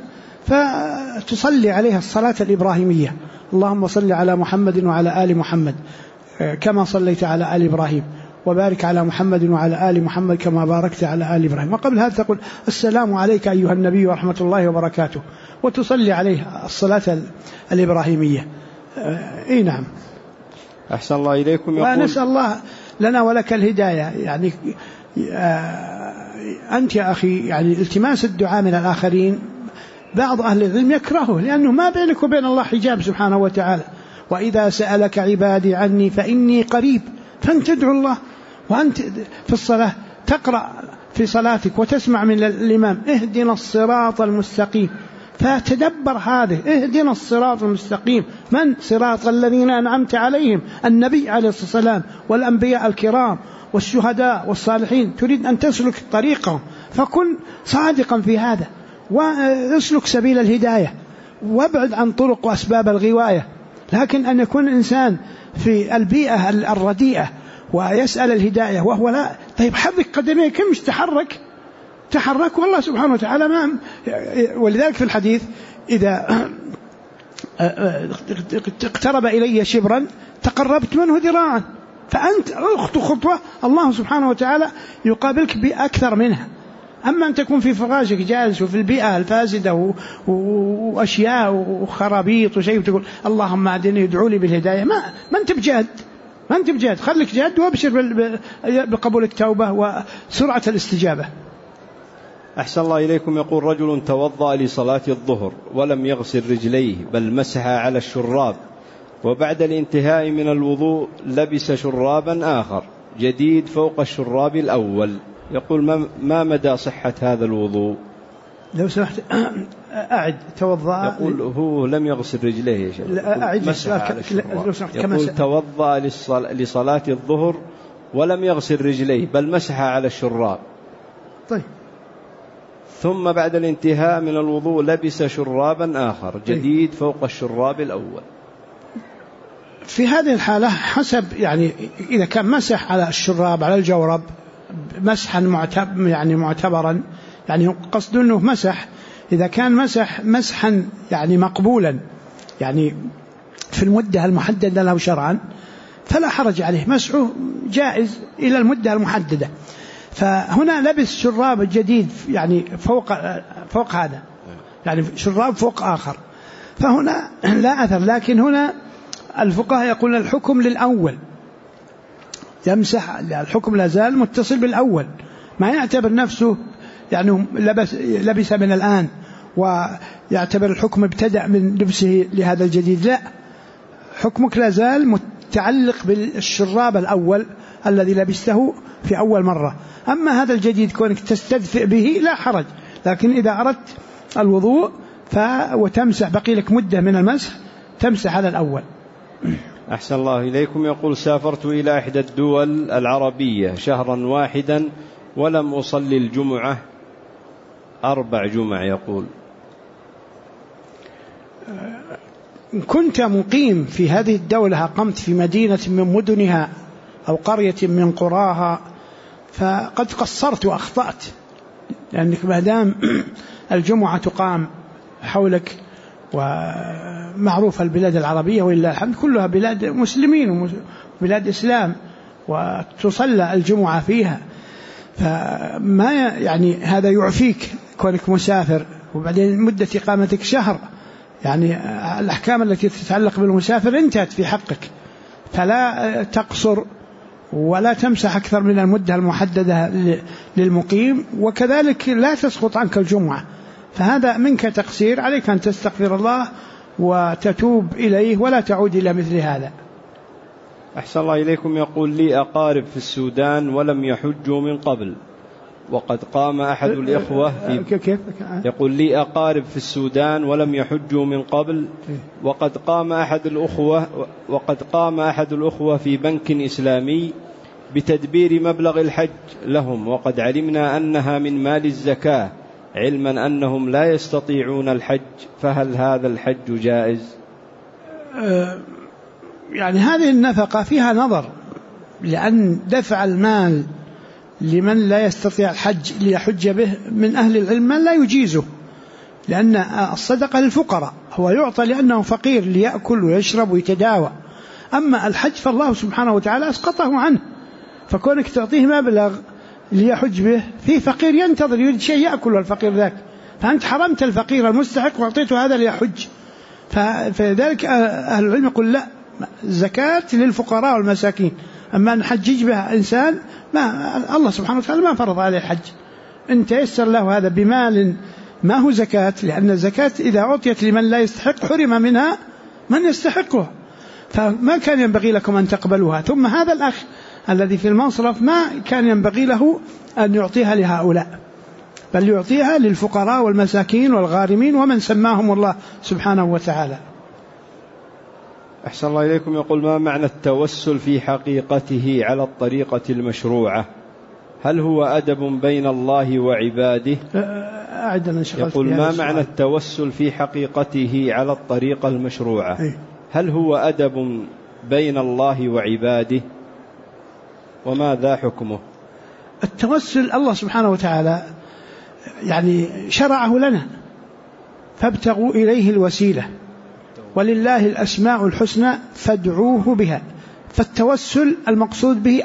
فتصلي عليها الصلاة الإبراهيمية، اللهم صل على محمد وعلى آل محمد كما صليت على آل إبراهيم، وبارك على محمد وعلى آل محمد كما باركت على آل إبراهيم. وقبل هذا تقول السلام عليك أيها النبي ورحمة الله وبركاته، وتصلي عليه الصلاة الإبراهيمية. نعم. أحسن الله إليكم. ونسأل الله لنا ولك الهداية. يعني أنت يا أخي يعني التماس الدعاء من الآخرين بعض أهل العلم يكرهه، لأنه ما بينك وبين الله حجاب سبحانه وتعالى. وإذا سألك عبادي عني فإني قريب، فأنت تدعو الله وأنت في الصلاة تقرأ في صلاتك وتسمع من الإمام اهدنا الصراط المستقيم، فتدبر هذه اهدنا الصراط المستقيم، من صراط الذين أنعمت عليهم، النبي عليه الصلاة والسلام والأنبياء الكرام والشهداء والصالحين، تريد أن تسلك طريقهم فكن صادقا في هذا واسلك سبيل الهداية وابعد عن طرق وأسباب الغواية. لكن أن يكون الإنسان في البيئة الرديئة ويسأل الهداية وهو لا، طيب حرك قدميك مش تحرك والله سبحانه وتعالى ما. ولذلك في الحديث إذا اقترب إلي شبرا تقربت منه ذراعا، فأنت خطوة الله سبحانه وتعالى يقابلك بأكثر منها. أما أن تكون في فراشك جالس وفي البيئة الفاسدة وأشياء وخرابيط وشيء وتقول اللهم أعدني يدعو لي بالهداية، ما أنت بجاد، خليك جاد وابشر بقبول التوبة وسرعة الاستجابة. أحسن الله إليكم. يقول: رجل توضأ لصلاة الظهر ولم يغسل رجليه بل مسح على الشراب، وبعد الانتهاء من الوضوء لبس شرابا آخر جديد فوق الشراب الأول، يقول: ما مدى صحة هذا الوضوء؟ لو سمحت أعد. توضأ، يقول هو لم يغسل رجليه يا شيخ. أعد يقول توضأ لصلاة الظهر ولم يغسل رجليه بل مسح على الشراب، طيب، ثم بعد الانتهاء من الوضوء لبس شرابا آخر جديد فوق الشراب الأول. في هذه الحالة حسب، يعني إذا كان مسح على الشراب على الجورب مسحا معتبرا، يعني قصد أنه مسح، إذا كان مسحا يعني مقبولا يعني في المدة المحددة له شرعا فلا حرج عليه، مسحه جائز إلى المدة المحددة. فهنا لبس شراب جديد يعني فوق هذا، يعني شراب فوق آخر، فهنا لا أثر. لكن هنا الفقهاء يقولون الحكم للأول، يمسح، الحكم لا زال متصل بالأول، ما يعتبر نفسه يعني لبس من الآن ويعتبر الحكم ابتدأ من لبسه لهذا الجديد، لا، حكمك لا زال متعلق بالشراب الأول الذي لبسته في أول مرة. أما هذا الجديد كونك تستدفئ به لا حرج، لكن إذا أردت الوضوء وتمسح بقي لك مدة من المسح تمسح على الأول. أحسن الله إليكم. يقول: سافرت إلى إحدى الدول العربية شهرا واحدا ولم أصلي الجمعة 4 جمع. يقول: إن كنت مقيم في هذه الدولة، قمت في مدينة من مدنها أو قرية من قراها، فقد قصرت وأخطأت، لأنك ما دام الجمعة تقام حولك، ومعروف البلاد العربية ولله الحمد كلها بلاد مسلمين وبلاد إسلام وتصلى الجمعة فيها، فما يعني هذا يعفيك كونك مسافر، وبعدين مدة إقامتك شهر، يعني الأحكام التي تتعلق بالمسافر انتهت في حقك، فلا تقصر ولا تمسح أكثر من المدة المحددة للمقيم، وكذلك لا تسقط عنك الجمعة، فهذا منك تقصير، عليك أن تستغفر الله وتتوب إليه ولا تعود إلى مثل هذا. أحسن الله إليكم. يقول: لي أقارب في السودان ولم يحجوا من قبل، وقد قام أحد الإخوة يقول: لي أقارب في السودان ولم يحجوا من قبل، وقد قام أحد الأخوة في بنك إسلامي بتدبير مبلغ الحج لهم، وقد علمنا أنها من مال الزكاة، علما أنهم لا يستطيعون الحج، فهل هذا الحج جائز؟ يعني هذه النفقة فيها نظر، لأن دفع المال لمن لا يستطيع الحج ليحج به من أهل العلم لا يجيزه، لأن الصدقة للفقراء، هو يعطى لأنه فقير ليأكل ويشرب ويتداوى، أما الحج فالله سبحانه وتعالى أسقطه عنه، فكونك تعطيه مبلغ ليحج به في فقير ينتظر يريد شيء يأكل والفقير ذاك، فأنت حرمت الفقير المستحق وأعطيته هذا ليحج، فذلك أهل العلم يقول لا، الزكاة للفقراء والمساكين، أما أن حجج بها إنسان ما الله سبحانه وتعالى ما فرض عليه الحج، أنت يسر له هذا بمال ما هو زكاة، لأن الزكاة إذا أعطيت لمن لا يستحق حرم منها من يستحقه، فما كان ينبغي لكم أن تقبلوها. ثم هذا الأخ الذي في المصرف ما كان ينبغي له أن يعطيها لهؤلاء، بل يعطيها للفقراء والمساكين والغارمين ومن سماهم الله سبحانه وتعالى. أحسن الله إليكم. يقول: ما معنى التوسل في حقيقته على الطريقة المشروعة؟ هل هو أدب بين الله وعباده؟ يقول: ما معنى التوسل في حقيقته على الطريقة المشروعة؟ هل هو أدب بين الله وعباده؟ وماذا حكمه؟ التوسل الله سبحانه وتعالى يعني شرعه لنا، فابتغوا إليه الوسيلة، ولله الأسماء الحسنى فادعوه بها، فالتوسل المقصود به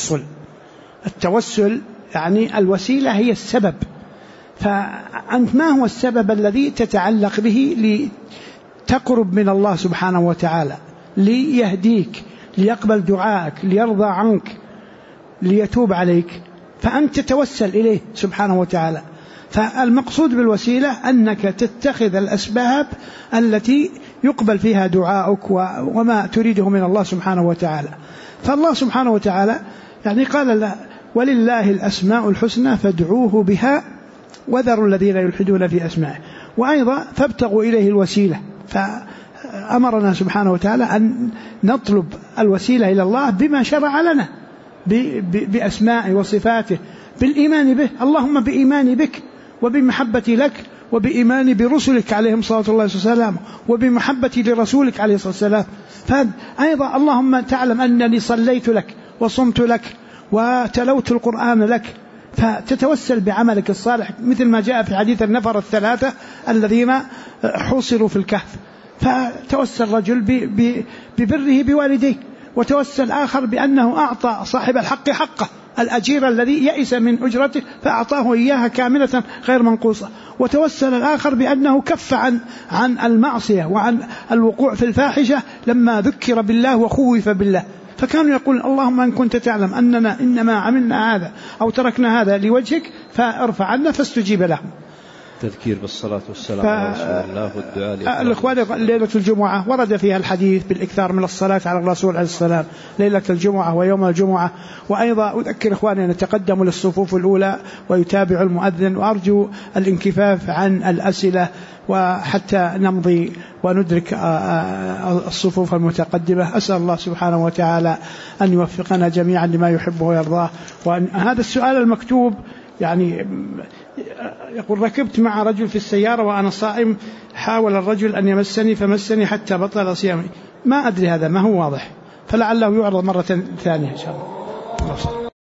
التوسل يعني الوسيلة هي السبب، فأنت ما هو السبب الذي تتعلق به لتقرب من الله سبحانه وتعالى، ليهديك، ليقبل دعائك، ليرضى عنك، ليتوب عليك، فأنت تتوسل إليه سبحانه وتعالى. فالمقصود بالوسيلة أنك تتخذ الأسباب التي يقبل فيها دعاؤك وما تريده من الله سبحانه وتعالى. فالله سبحانه وتعالى يعني قال ولله الأسماء الحسنى فادعوه بها وذروا الذين يلحدون في أسمائه، وأيضا فابتغوا إليه الوسيلة، فأمرنا سبحانه وتعالى أن نطلب الوسيلة إلى الله بما شرع لنا بأسمائه وصفاته، بالإيمان به، اللهم بإيماني بك وبمحبتي لك وبإيماني برسلك عليهم صلاة الله وسلامه وبمحبتي لرسولك عليه الصلاة والسلام. فأيضا اللهم تعلم أنني صليت لك وصمت لك وتلوت القرآن لك، فتتوسل بعملك الصالح مثل ما جاء في حديث النفر الثلاثة الذين حوصروا في الكهف، فتوسل رجل ببره بوالديه، وتوسل آخر بأنه أعطى صاحب الحق حقه، الأجير الذي يئس من أجرته فأعطاه إياها كاملة غير منقوصة، وتوسل الآخر بأنه كف عن المعصية وعن الوقوع في الفاحشة لما ذكر بالله وخوف بالله، فكانوا يقول اللهم إن كنت تعلم أننا إنما عملنا هذا أو تركنا هذا لوجهك فارفع عنا، فاستجيب لهم. التذكير بالصلاة والسلام على رسول الله والدعاء الإخوان ليلة الجمعة ورد فيها الحديث بالإكثار من الصلاة على الرسول عليه السلام ليلة الجمعة ويوم الجمعة. وأيضا أذكر إخواني أن يتقدموا للصفوف الأولى ويتابع المؤذن، وأرجو الانكفاف عن الأسئلة وحتى نمضي وندرك الصفوف المتقدمة. أسأل الله سبحانه وتعالى أن يوفقنا جميعا لما يحبه ويرضاه. وأن هذا السؤال المكتوب يعني يقول: ركبت مع رجل في السيارة وأنا صائم، حاول الرجل أن يمسني فمسني حتى بطل صيامي. ما أدري هذا ما هو واضح، فلعله يعرض مرة ثانية إن شاء الله.